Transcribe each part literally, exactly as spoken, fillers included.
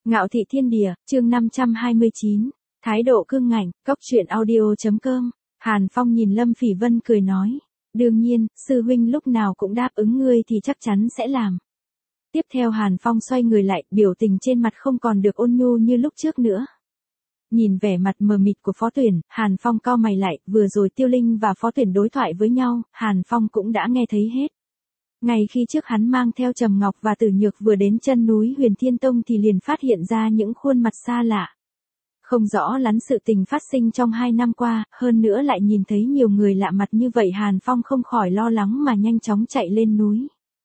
Ngạo thị thiên địa, chương năm trăm hai mươi chín, thái độ cương ngạnh, cóc truyện audio.com. Hàn Phong nhìn Lâm Phỉ Vân cười nói, đương nhiên, sư huynh lúc nào cũng đáp ứng ngươi thì chắc chắn sẽ làm. Tiếp theo Hàn Phong xoay người lại, biểu tình trên mặt không còn được ôn nhu như lúc trước nữa. Nhìn vẻ mặt mờ mịt của Phó Tuyển, Hàn Phong cau mày lại, vừa rồi Tiêu Linh và Phó Tuyển đối thoại với nhau, Hàn Phong cũng đã nghe thấy hết. Ngày khi trước hắn mang theo Trầm Ngọc và Tử Nhược vừa đến chân núi Huyền Thiên Tông thì liền phát hiện ra những khuôn mặt xa lạ. Không rõ lắm sự tình phát sinh trong hai năm qua, hơn nữa lại nhìn thấy nhiều người lạ mặt như vậy, Hàn Phong không khỏi lo lắng mà nhanh chóng chạy lên núi.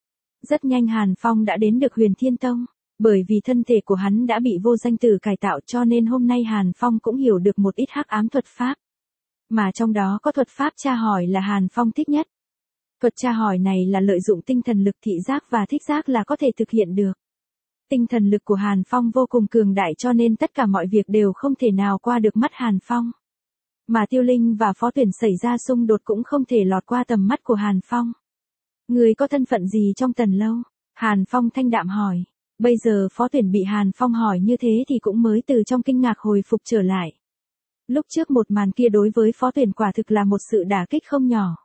Rất nhanh Hàn Phong đã đến được Huyền Thiên Tông, bởi vì thân thể của hắn đã bị vô danh tử cải tạo cho nên hôm nay Hàn Phong cũng hiểu được một ít hắc ám thuật pháp. Mà trong đó có thuật pháp tra hỏi là Hàn Phong thích nhất. Thuật tra hỏi này là lợi dụng tinh thần lực thị giác và thích giác là có thể thực hiện được. Tinh thần lực của Hàn Phong vô cùng cường đại cho nên tất cả mọi việc đều không thể nào qua được mắt Hàn Phong. Mà Tiêu Linh và Phó Tuyển xảy ra xung đột cũng không thể lọt qua tầm mắt của Hàn Phong. Người có thân phận gì trong Tần Lâu? Hàn Phong thanh đạm hỏi. Bây giờ Phó Tuyển bị Hàn Phong hỏi như thế thì cũng mới từ trong kinh ngạc hồi phục trở lại. Lúc trước một màn kia đối với Phó Tuyển quả thực là một sự đả kích không nhỏ.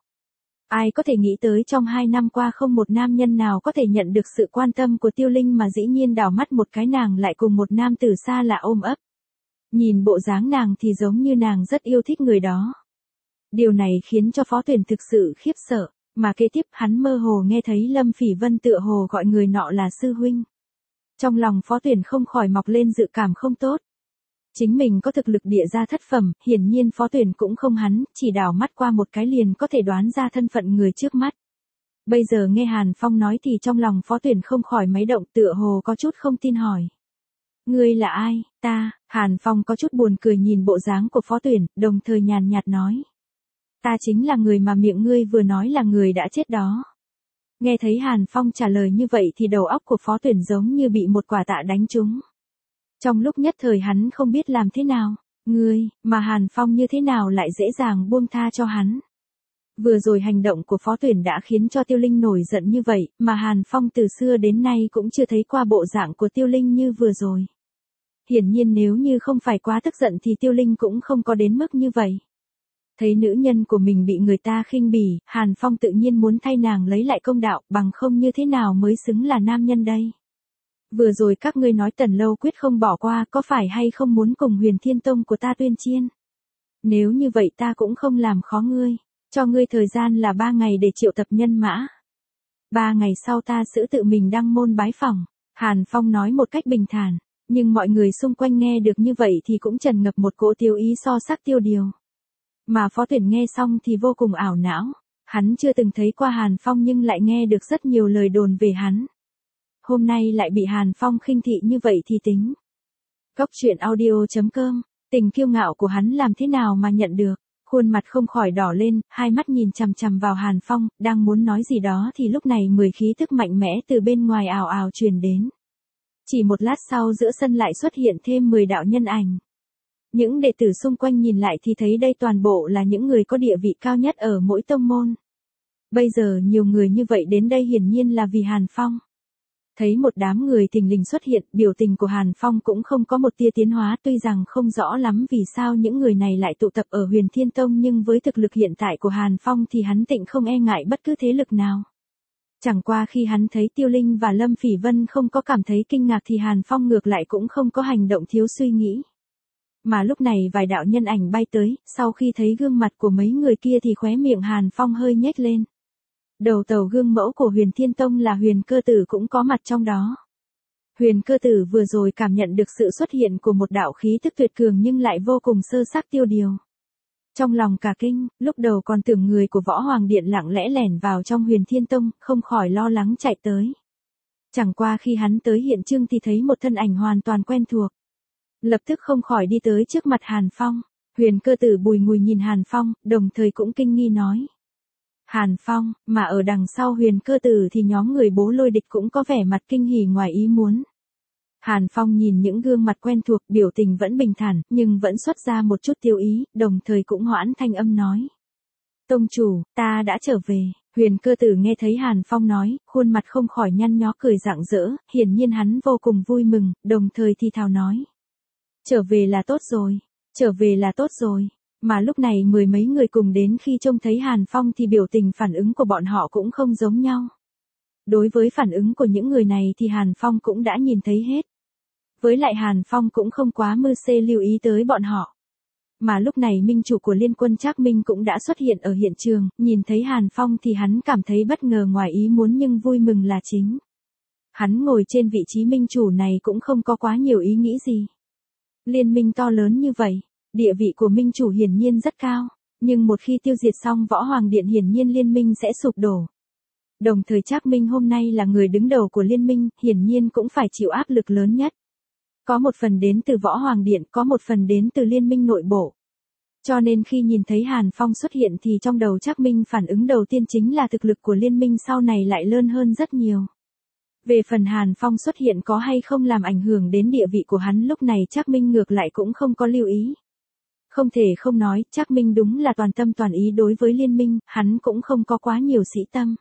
Ai có thể nghĩ tới trong hai năm qua không một nam nhân nào có thể nhận được sự quan tâm của Tiêu Linh mà dĩ nhiên đảo mắt một cái nàng lại cùng một nam tử xa lạ ôm ấp. Nhìn bộ dáng nàng thì giống như nàng rất yêu thích người đó. Điều này khiến cho Phó Tuyển thực sự khiếp sợ, mà kế tiếp hắn mơ hồ nghe thấy Lâm Phỉ Vân tựa hồ gọi người nọ là sư huynh. Trong lòng Phó Tuyển không khỏi mọc lên dự cảm không tốt. Chính mình có thực lực địa gia thất phẩm, hiển nhiên Phó Tuyển cũng không hắn, chỉ đảo mắt qua một cái liền có thể đoán ra thân phận người trước mắt. Bây giờ nghe Hàn Phong nói thì trong lòng Phó Tuyển không khỏi máy động, tựa hồ có chút không tin hỏi. Ngươi là ai? Ta, Hàn Phong có chút buồn cười nhìn bộ dáng của Phó Tuyển, đồng thời nhàn nhạt nói. Ta chính là người mà miệng ngươi vừa nói là người đã chết đó. Nghe thấy Hàn Phong trả lời như vậy thì đầu óc của Phó Tuyển giống như bị một quả tạ đánh trúng. Trong lúc nhất thời hắn không biết làm thế nào, ngươi, mà Hàn Phong như thế nào lại dễ dàng buông tha cho hắn. Vừa rồi hành động của Phó Tuyển đã khiến cho Tiêu Linh nổi giận như vậy, mà Hàn Phong từ xưa đến nay cũng chưa thấy qua bộ dạng của Tiêu Linh như vừa rồi. Hiển nhiên nếu như không phải quá tức giận thì Tiêu Linh cũng không có đến mức như vậy. Thấy nữ nhân của mình bị người ta khinh bỉ, Hàn Phong tự nhiên muốn thay nàng lấy lại công đạo, bằng không như thế nào mới xứng là nam nhân đây. Vừa rồi các ngươi nói Tần Lâu quyết không bỏ qua, có phải hay không muốn cùng Huyền Thiên Tông của ta tuyên chiến? Nếu như vậy ta cũng không làm khó ngươi, cho ngươi thời gian là ba ngày để triệu tập nhân mã. Ba ngày sau ta sẽ tự mình đăng môn bái phỏng, Hàn Phong nói một cách bình thản, nhưng mọi người xung quanh nghe được như vậy thì cũng tràn ngập một cỗ tiêu ý so sắc tiêu điều. Mà Phó Tuyển nghe xong thì vô cùng ảo não, hắn chưa từng thấy qua Hàn Phong nhưng lại nghe được rất nhiều lời đồn về hắn. Hôm nay lại bị Hàn Phong khinh thị như vậy thì tính. Cóc truyện audio.com, tình kiêu ngạo của hắn làm thế nào mà nhận được, khuôn mặt không khỏi đỏ lên, hai mắt nhìn chằm chằm vào Hàn Phong, đang muốn nói gì đó thì lúc này mười khí tức mạnh mẽ từ bên ngoài ào ào truyền đến. Chỉ một lát sau giữa sân lại xuất hiện thêm mười đạo nhân ảnh. Những đệ tử xung quanh nhìn lại thì thấy đây toàn bộ là những người có địa vị cao nhất ở mỗi tông môn. Bây giờ nhiều người như vậy đến đây hiển nhiên là vì Hàn Phong. Thấy một đám người thình lình xuất hiện, biểu tình của Hàn Phong cũng không có một tia tiến hóa, tuy rằng không rõ lắm vì sao những người này lại tụ tập ở Huyền Thiên Tông nhưng với thực lực hiện tại của Hàn Phong thì hắn tịnh không e ngại bất cứ thế lực nào. Chẳng qua khi hắn thấy Tiêu Linh và Lâm Phỉ Vân không có cảm thấy kinh ngạc thì Hàn Phong ngược lại cũng không có hành động thiếu suy nghĩ. Mà lúc này vài đạo nhân ảnh bay tới, sau khi thấy gương mặt của mấy người kia thì khóe miệng Hàn Phong hơi nhếch lên. Đầu tàu gương mẫu của Huyền Thiên Tông là Huyền Cơ Tử cũng có mặt trong đó. Huyền Cơ Tử vừa rồi cảm nhận được sự xuất hiện của một đạo khí tức tuyệt cường nhưng lại vô cùng sơ sắc tiêu điều. Trong lòng cả kinh, lúc đầu còn tưởng người của Võ Hoàng Điện lặng lẽ lẻn vào trong Huyền Thiên Tông, không khỏi lo lắng chạy tới. Chẳng qua khi hắn tới hiện trường thì thấy một thân ảnh hoàn toàn quen thuộc. Lập tức không khỏi đi tới trước mặt Hàn Phong. Huyền Cơ Tử bùi ngùi nhìn Hàn Phong, đồng thời cũng kinh nghi nói. Hàn Phong, mà ở đằng sau Huyền Cơ Tử thì nhóm người Bố Lôi Địch cũng có vẻ mặt kinh hỉ ngoài ý muốn. Hàn Phong nhìn những gương mặt quen thuộc, biểu tình vẫn bình thản, nhưng vẫn xuất ra một chút tiêu ý, đồng thời cũng hoãn thanh âm nói. Tông chủ, ta đã trở về, Huyền Cơ Tử nghe thấy Hàn Phong nói, khuôn mặt không khỏi nhăn nhó cười rạng rỡ, hiển nhiên hắn vô cùng vui mừng, đồng thời thì thào nói. Trở về là tốt rồi, trở về là tốt rồi. Mà lúc này mười mấy người cùng đến khi trông thấy Hàn Phong thì biểu tình phản ứng của bọn họ cũng không giống nhau. Đối với phản ứng của những người này thì Hàn Phong cũng đã nhìn thấy hết. Với lại Hàn Phong cũng không quá mưu xê lưu ý tới bọn họ. Mà lúc này minh chủ của liên quân Trác Minh cũng đã xuất hiện ở hiện trường, nhìn thấy Hàn Phong thì hắn cảm thấy bất ngờ ngoài ý muốn nhưng vui mừng là chính. Hắn ngồi trên vị trí minh chủ này cũng không có quá nhiều ý nghĩ gì. Liên minh to lớn như vậy, địa vị của minh chủ hiển nhiên rất cao, nhưng một khi tiêu diệt xong Võ Hoàng Điện hiển nhiên liên minh sẽ sụp đổ. Đồng thời Trác Minh hôm nay là người đứng đầu của liên minh, hiển nhiên cũng phải chịu áp lực lớn nhất. Có một phần đến từ Võ Hoàng Điện, có một phần đến từ liên minh nội bộ. Cho nên khi nhìn thấy Hàn Phong xuất hiện thì trong đầu Trác Minh phản ứng đầu tiên chính là thực lực của liên minh sau này lại lớn hơn rất nhiều. Về phần Hàn Phong xuất hiện có hay không làm ảnh hưởng đến địa vị của hắn lúc này Trác Minh ngược lại cũng không có lưu ý. Không thể không nói, Trác Minh đúng là toàn tâm toàn ý đối với liên minh, hắn cũng không có quá nhiều sĩ tâm.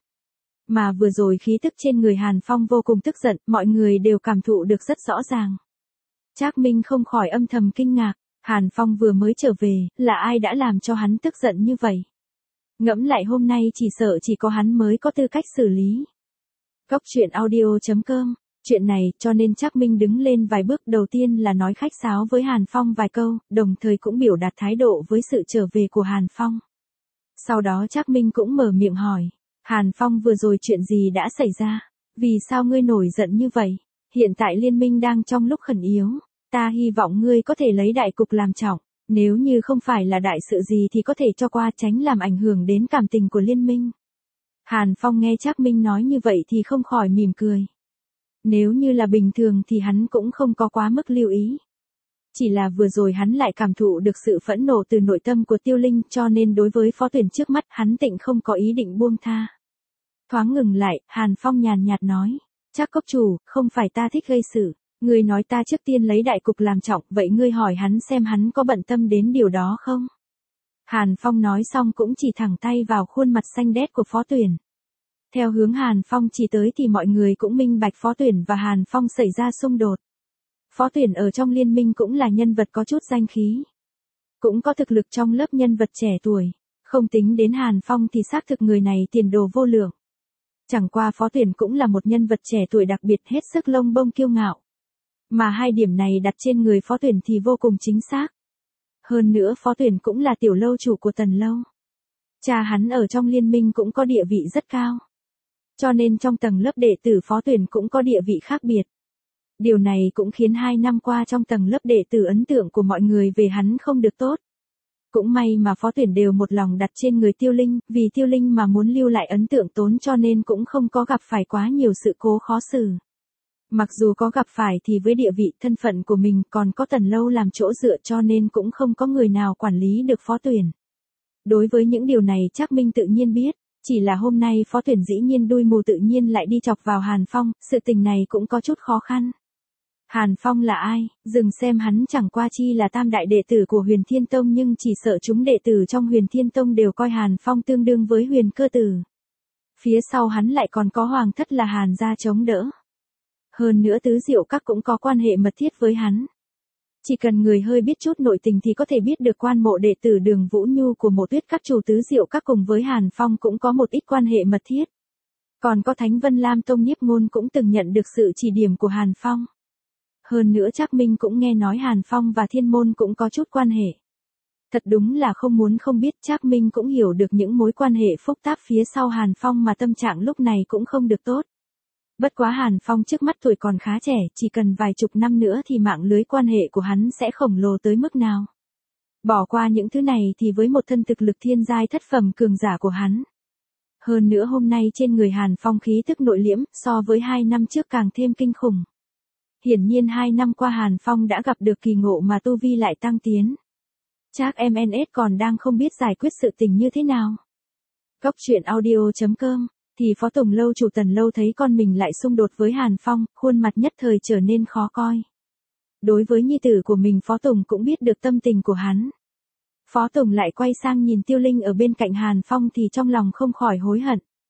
Mà vừa rồi khí tức trên người Hàn Phong vô cùng tức giận, mọi người đều cảm thụ được rất rõ ràng. Trác Minh không khỏi âm thầm kinh ngạc, Hàn Phong vừa mới trở về, là ai đã làm cho hắn tức giận như vậy? Ngẫm lại hôm nay chỉ sợ chỉ có hắn mới có tư cách xử lý. Cốc truyện audio chấm com, chuyện này cho nên Trác Minh đứng lên vài bước đầu tiên là nói khách sáo với Hàn Phong vài câu, đồng thời cũng biểu đạt thái độ với sự trở về của Hàn Phong. Sau đó Trác Minh cũng mở miệng hỏi, Hàn Phong vừa rồi chuyện gì đã xảy ra? Vì sao ngươi nổi giận như vậy? Hiện tại liên minh đang trong lúc khẩn yếu, ta hy vọng ngươi có thể lấy đại cục làm trọng, nếu như không phải là đại sự gì thì có thể cho qua tránh làm ảnh hưởng đến cảm tình của liên minh. Hàn Phong nghe Trác Minh nói như vậy thì không khỏi mỉm cười. Nếu như là bình thường thì hắn cũng không có quá mức lưu ý. Chỉ là vừa rồi hắn lại cảm thụ được sự phẫn nộ từ nội tâm của Tiêu Linh cho nên đối với phó tuyển trước mắt hắn tịnh không có ý định buông tha. Thoáng ngừng lại, Hàn Phong nhàn nhạt nói, Trác cốc chủ, không phải ta thích gây sự, ngươi nói ta trước tiên lấy đại cục làm trọng, vậy ngươi hỏi hắn xem hắn có bận tâm đến điều đó không? Hàn Phong nói xong cũng chỉ thẳng tay vào khuôn mặt xanh đét của phó tuyển. Theo hướng Hàn Phong chỉ tới thì mọi người cũng minh bạch phó tuyển và Hàn Phong xảy ra xung đột. Phó tuyển ở trong liên minh cũng là nhân vật có chút danh khí. Cũng có thực lực trong lớp nhân vật trẻ tuổi. Không tính đến Hàn Phong thì xác thực người này tiền đồ vô lượng. Chẳng qua phó tuyển cũng là một nhân vật trẻ tuổi đặc biệt hết sức lông bông kiêu ngạo. Mà hai điểm này đặt trên người phó tuyển thì vô cùng chính xác. Hơn nữa phó tuyển cũng là tiểu lâu chủ của Tần Lâu. Cha hắn ở trong liên minh cũng có địa vị rất cao. Cho nên trong tầng lớp đệ tử phó tuyển cũng có địa vị khác biệt. Điều này cũng khiến hai năm qua trong tầng lớp đệ tử ấn tượng của mọi người về hắn không được tốt. Cũng may mà phó tuyển đều một lòng đặt trên người Tiêu Linh, vì Tiêu Linh mà muốn lưu lại ấn tượng tốn cho nên cũng không có gặp phải quá nhiều sự cố khó xử. Mặc dù có gặp phải thì với địa vị thân phận của mình còn có Tần Lâu làm chỗ dựa cho nên cũng không có người nào quản lý được phó tuyển. Đối với những điều này Trác Minh tự nhiên biết, chỉ là hôm nay phó tuyển dĩ nhiên đuôi mù tự nhiên lại đi chọc vào Hàn Phong, sự tình này cũng có chút khó khăn. Hàn Phong là ai, dừng xem hắn chẳng qua chi là tam đại đệ tử của Huyền Thiên Tông nhưng chỉ sợ chúng đệ tử trong Huyền Thiên Tông đều coi Hàn Phong tương đương với Huyền Cơ Tử. Phía sau hắn lại còn có Hoàng thất là Hàn gia chống đỡ. Hơn nữa Tứ Diệu Các cũng có quan hệ mật thiết với hắn. Chỉ cần người hơi biết chút nội tình thì có thể biết được quan mộ đệ tử Đường Vũ Nhu của Mộ Tuyết Các chủ Tứ Diệu Các cùng với Hàn Phong cũng có một ít quan hệ mật thiết. Còn có Thánh Vân Lam Tông Nhiếp Ngôn cũng từng nhận được sự chỉ điểm của Hàn Phong. Hơn nữa Trác Minh cũng nghe nói Hàn Phong và Thiên Môn cũng có chút quan hệ. Thật đúng là không muốn không biết, Trác Minh cũng hiểu được những mối quan hệ phức tạp phía sau Hàn Phong mà tâm trạng lúc này cũng không được tốt. Bất quá Hàn Phong trước mắt tuổi còn khá trẻ, chỉ cần vài chục năm nữa thì mạng lưới quan hệ của hắn sẽ khổng lồ tới mức nào. Bỏ qua những thứ này thì với một thân thực lực thiên giai thất phẩm cường giả của hắn. Hơn nữa hôm nay trên người Hàn Phong khí tức nội liễm so với hai năm trước càng thêm kinh khủng. Hiển nhiên hai năm qua Hàn Phong đã gặp được kỳ ngộ mà tu vi lại tăng tiến. Chắc em en ét còn đang không biết giải quyết sự tình như thế nào. Cốc truyện audio chấm com Thì Phó Tổng Lâu chủ Tần Lâu thấy con mình lại xung đột với Hàn Phong, khuôn mặt nhất thời trở nên khó coi. Đối với nhi tử của mình Phó Tổng cũng biết được tâm tình của hắn. Phó Tổng lại quay sang nhìn Tiêu Linh ở bên cạnh Hàn Phong thì trong lòng không khỏi hối hận.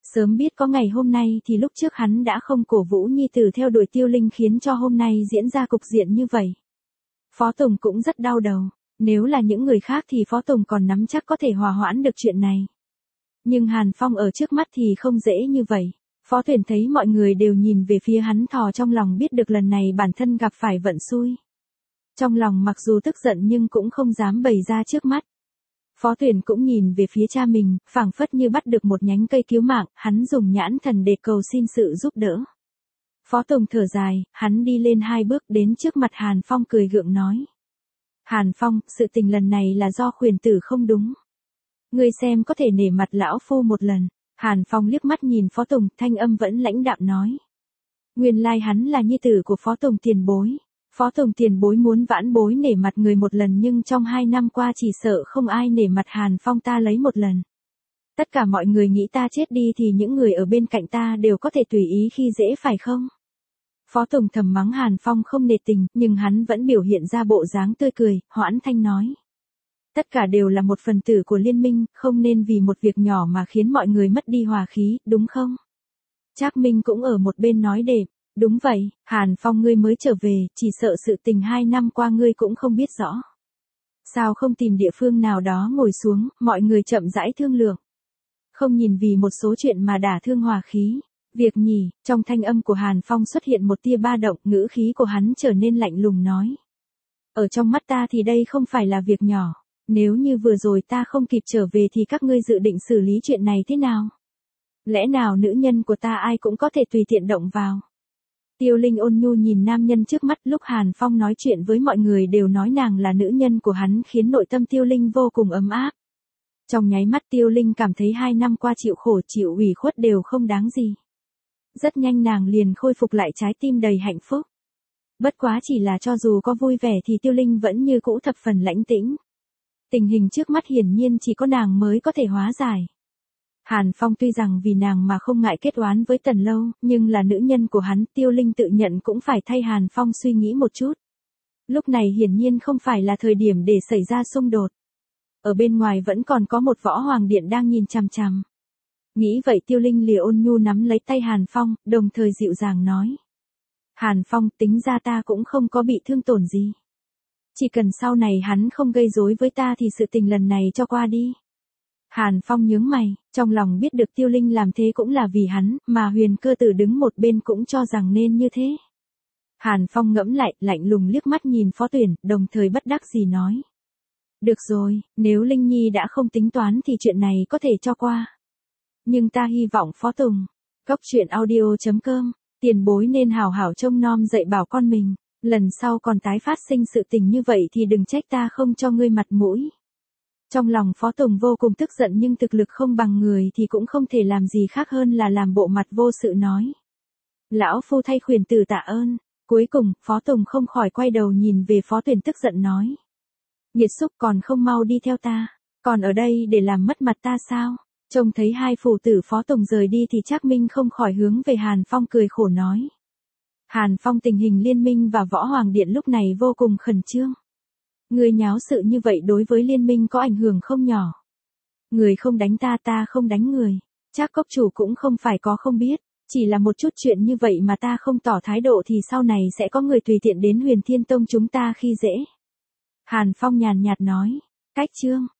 Sớm biết có ngày hôm nay thì lúc trước hắn đã không cổ vũ nhi tử theo đuổi Tiêu Linh khiến cho hôm nay diễn ra cục diện như vậy. Phó Tùng cũng rất đau đầu, nếu là những người khác thì Phó Tùng còn nắm chắc có thể hòa hoãn được chuyện này. Nhưng Hàn Phong ở trước mắt thì không dễ như vậy. Phó Tuyển thấy mọi người đều nhìn về phía hắn thò trong lòng biết được lần này bản thân gặp phải vận xui. Trong lòng mặc dù tức giận nhưng cũng không dám bày ra trước mắt. Phó Tuyển cũng nhìn về phía cha mình, phảng phất như bắt được một nhánh cây cứu mạng, hắn dùng nhãn thần để cầu xin sự giúp đỡ. Phó Tùng thở dài, hắn đi lên hai bước đến trước mặt Hàn Phong cười gượng nói. Hàn Phong, sự tình lần này là do khuyển tử không đúng. Ngươi xem có thể nể mặt lão phu một lần. Hàn Phong liếc mắt nhìn Phó Tùng, thanh âm vẫn lãnh đạm nói. Nguyên lai hắn là nhi tử của Phó Tùng tiền bối. Phó Tùng tiền bối muốn vãn bối nể mặt người một lần nhưng trong hai năm qua chỉ sợ không ai nể mặt Hàn Phong ta lấy một lần. Tất cả mọi người nghĩ ta chết đi thì những người ở bên cạnh ta đều có thể tùy ý khi dễ phải không? Phó Tùng thầm mắng Hàn Phong không nể tình, nhưng hắn vẫn biểu hiện ra bộ dáng tươi cười, hoãn thanh nói. Tất cả đều là một phần tử của liên minh, không nên vì một việc nhỏ mà khiến mọi người mất đi hòa khí, đúng không? Trác Minh cũng ở một bên nói đệm. Đúng vậy, Hàn Phong ngươi mới trở về, chỉ sợ sự tình hai năm qua ngươi cũng không biết rõ. Sao không tìm địa phương nào đó ngồi xuống, mọi người chậm rãi thương lượng. Không nhìn vì một số chuyện mà đả thương hòa khí. Việc nhỉ, trong thanh âm của Hàn Phong xuất hiện một tia ba động, ngữ khí của hắn trở nên lạnh lùng nói. Ở trong mắt ta thì đây không phải là việc nhỏ. Nếu như vừa rồi ta không kịp trở về thì các ngươi dự định xử lý chuyện này thế nào? Lẽ nào nữ nhân của ta ai cũng có thể tùy tiện động vào? Tiêu Linh ôn nhu nhìn nam nhân trước mắt, lúc Hàn Phong nói chuyện với mọi người đều nói nàng là nữ nhân của hắn khiến nội tâm Tiêu Linh vô cùng ấm áp. Trong nháy mắt Tiêu Linh cảm thấy hai năm qua chịu khổ chịu ủy khuất đều không đáng gì. Rất nhanh nàng liền khôi phục lại trái tim đầy hạnh phúc. Bất quá chỉ là cho dù có vui vẻ thì Tiêu Linh vẫn như cũ thập phần lãnh tĩnh. Tình hình trước mắt hiển nhiên chỉ có nàng mới có thể hóa giải. Hàn Phong tuy rằng vì nàng mà không ngại kết oán với Tần Lâu, nhưng là nữ nhân của hắn, Tiêu Linh tự nhận cũng phải thay Hàn Phong suy nghĩ một chút. Lúc này hiển nhiên không phải là thời điểm để xảy ra xung đột. Ở bên ngoài vẫn còn có một võ hoàng điện đang nhìn chằm chằm. Nghĩ vậy Tiêu Linh lìa ôn nhu nắm lấy tay Hàn Phong, đồng thời dịu dàng nói. Hàn Phong, tính ra ta cũng không có bị thương tổn gì. Chỉ cần sau này hắn không gây rối với ta thì sự tình lần này cho qua đi. Hàn Phong nhướng mày, trong lòng biết được Tiêu Linh làm thế cũng là vì hắn, mà Huyền Cơ Tử đứng một bên cũng cho rằng nên như thế. Hàn Phong ngẫm lại, lạnh lùng liếc mắt nhìn Phó Tuyển, đồng thời bất đắc dĩ nói. Được rồi, nếu Linh Nhi đã không tính toán thì chuyện này có thể cho qua. Nhưng ta hy vọng Phó Tùng, Cốc truyện audio chấm com, tiền bối nên hảo hảo trông nom dạy bảo con mình, lần sau còn tái phát sinh sự tình như vậy thì đừng trách ta không cho ngươi mặt mũi. Trong lòng Phó Tùng vô cùng tức giận nhưng thực lực không bằng người thì cũng không thể làm gì khác hơn là làm bộ mặt vô sự nói. Lão phu thay khuyển tử tạ ơn. Cuối cùng, Phó Tùng không khỏi quay đầu nhìn về Phó Tuyển tức giận nói. Nghiệt xúc còn không mau đi theo ta, còn ở đây để làm mất mặt ta sao? Trông thấy hai phủ tử Phó Tùng rời đi thì Trác Minh không khỏi hướng về Hàn Phong cười khổ nói. Hàn Phong tình hình liên minh và võ hoàng điện lúc này vô cùng khẩn trương. Người nháo sự như vậy đối với liên minh có ảnh hưởng không nhỏ. Người không đánh ta ta không đánh người. Trác cốc chủ cũng không phải có không biết. Chỉ là một chút chuyện như vậy mà ta không tỏ thái độ thì sau này sẽ có người tùy tiện đến Huyền Thiên Tông chúng ta khi dễ. Hàn Phong nhàn nhạt nói. Cách chương.